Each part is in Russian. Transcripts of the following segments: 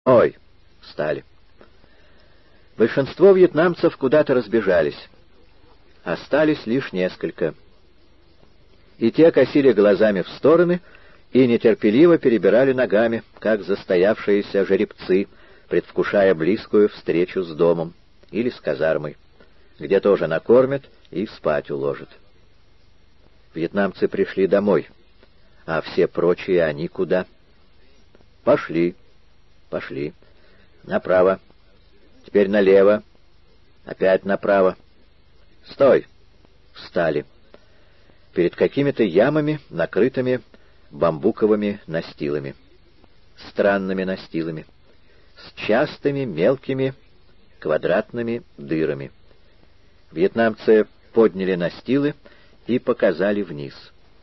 Ой, встали. Большинство вьетнамцев куда-то разбежались. Остались лишь несколько. И те косили глазами в стороны и нетерпеливо перебирали ногами, как застоявшиеся жеребцы, предвкушая близкую встречу с домом или с казармой, где тоже накормят и спать уложат. Вьетнамцы пришли домой, а все прочие они куда? Пошли. Направо. Теперь налево. Опять направо. Стой! Встали. Перед какими-то ямами, накрытыми бамбуковыми настилами. Странными настилами. С частыми, мелкими, квадратными дырами. Вьетнамцы подняли настилы и показали вниз.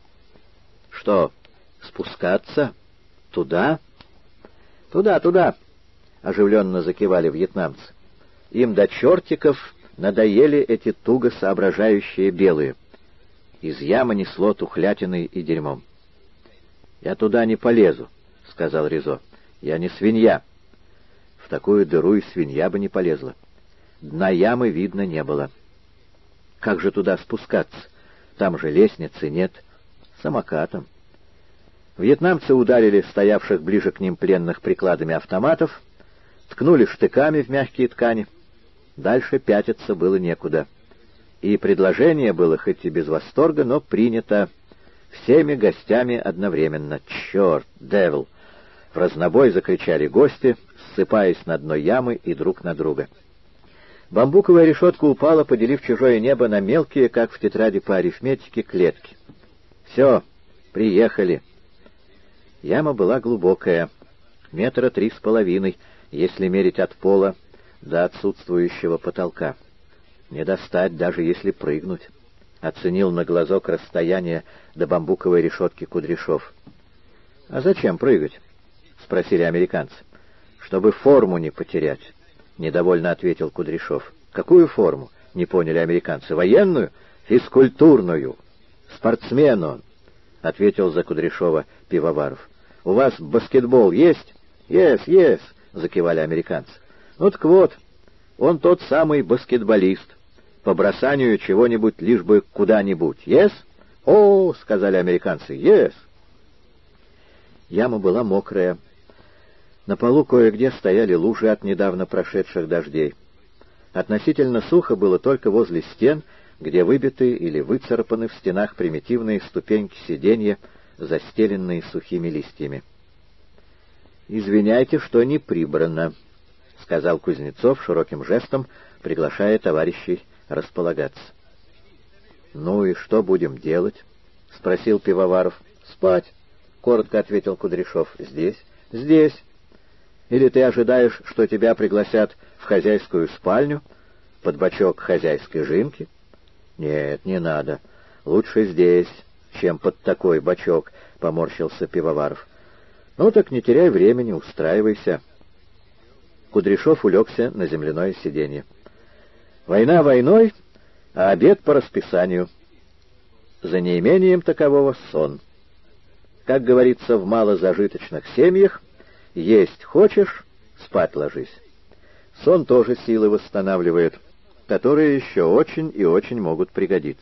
Что, спускаться? Туда? Туда! Оживленно закивали вьетнамцы. Им до чертиков надоели эти туго соображающие белые. Из ямы несло тухлятиной и дерьмом. «Я туда не полезу», — сказал Ризо. «Я не свинья». В такую дыру и свинья бы не полезла. Дна ямы видно не было. Как же туда спускаться? Там же лестницы нет. Самокатом. Вьетнамцы ударили стоявших ближе к ним пленных прикладами автоматов, ткнули штыками в мягкие ткани. Дальше пятиться было некуда. И предложение было хоть и без восторга, но принято всеми гостями одновременно. «Черт, девил!» — в разнобой закричали гости, ссыпаясь на дно ямы и друг на друга. Бамбуковая решетка упала, поделив чужое небо на мелкие, как в тетради по арифметике, клетки. «Все, приехали!» Яма была глубокая, 3,5 метра, если мерить от пола до отсутствующего потолка. Не достать, даже если прыгнуть. Оценил на глазок расстояние до бамбуковой решетки Кудряшов. «А зачем прыгать?» — спросили американцы. «Чтобы форму не потерять», — недовольно ответил Кудряшов. «Какую форму?» — не поняли американцы. «Военную? Физкультурную. Спортсмен он», — ответил за Кудряшова Пивоваров. «У вас баскетбол есть?» «Yes», — закивали американцы. «Ну так вот, он тот самый баскетболист. По бросанию чего-нибудь, лишь бы куда-нибудь. Yes?» «О», — сказали американцы, «yes». Яма была мокрая. На полу кое-где стояли лужи от недавно прошедших дождей. Относительно сухо было только возле стен, где выбиты или выцарапаны в стенах примитивные ступеньки сиденья, застеленные сухими листьями. «Извиняйте, что не прибрано», — сказал Кузнецов широким жестом, приглашая товарищей располагаться. «Ну и что будем делать?» — спросил Пивоваров. «Спать», — коротко ответил Кудряшов. «Здесь?» «Здесь. Или ты ожидаешь, что тебя пригласят в хозяйскую спальню, под бочок хозяйской жинки?» «Нет, не надо. Лучше здесь, чем под такой бочок», — поморщился Пивоваров. «Ну так не теряй времени, устраивайся». Кудряшов улегся на земляное сиденье. «Война войной, а обед по расписанию. За неимением такового сон. Как говорится в малозажиточных семьях, есть хочешь, спать ложись. Сон тоже силы восстанавливает, которые еще очень и очень могут пригодиться».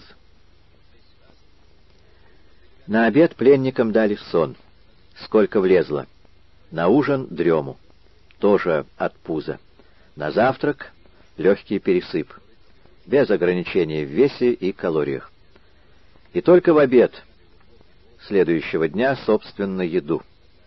На обед пленникам дали сон. Сколько влезло. На ужин — дрему. Тоже от пуза. На завтрак — легкий пересып. Без ограничений в весе и калориях. И только в обед следующего дня, собственно, еду.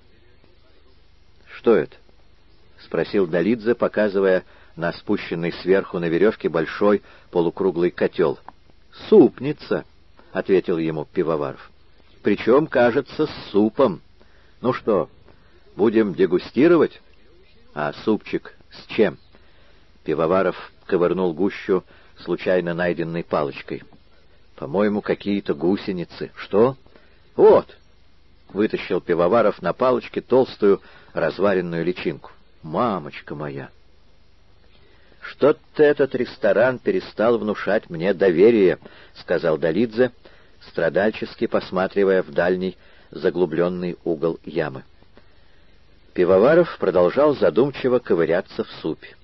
«Что это?» — спросил Долидзе, показывая на спущенный сверху на веревке большой полукруглый котел. «Супница», — ответил ему Пивоваров. «Причем, кажется, с супом. Ну что, будем дегустировать? А супчик с чем?» Пивоваров ковырнул гущу случайно найденной палочкой. «По-моему, какие-то гусеницы. Что?» «Вот!» — вытащил Пивоваров на палочке толстую разваренную личинку. «Мамочка моя!» «Что-то этот ресторан перестал внушать мне доверие», — сказал Долидзе, страдальчески посматривая в дальний заглубленный угол ямы. Пивоваров продолжал задумчиво ковыряться в супе.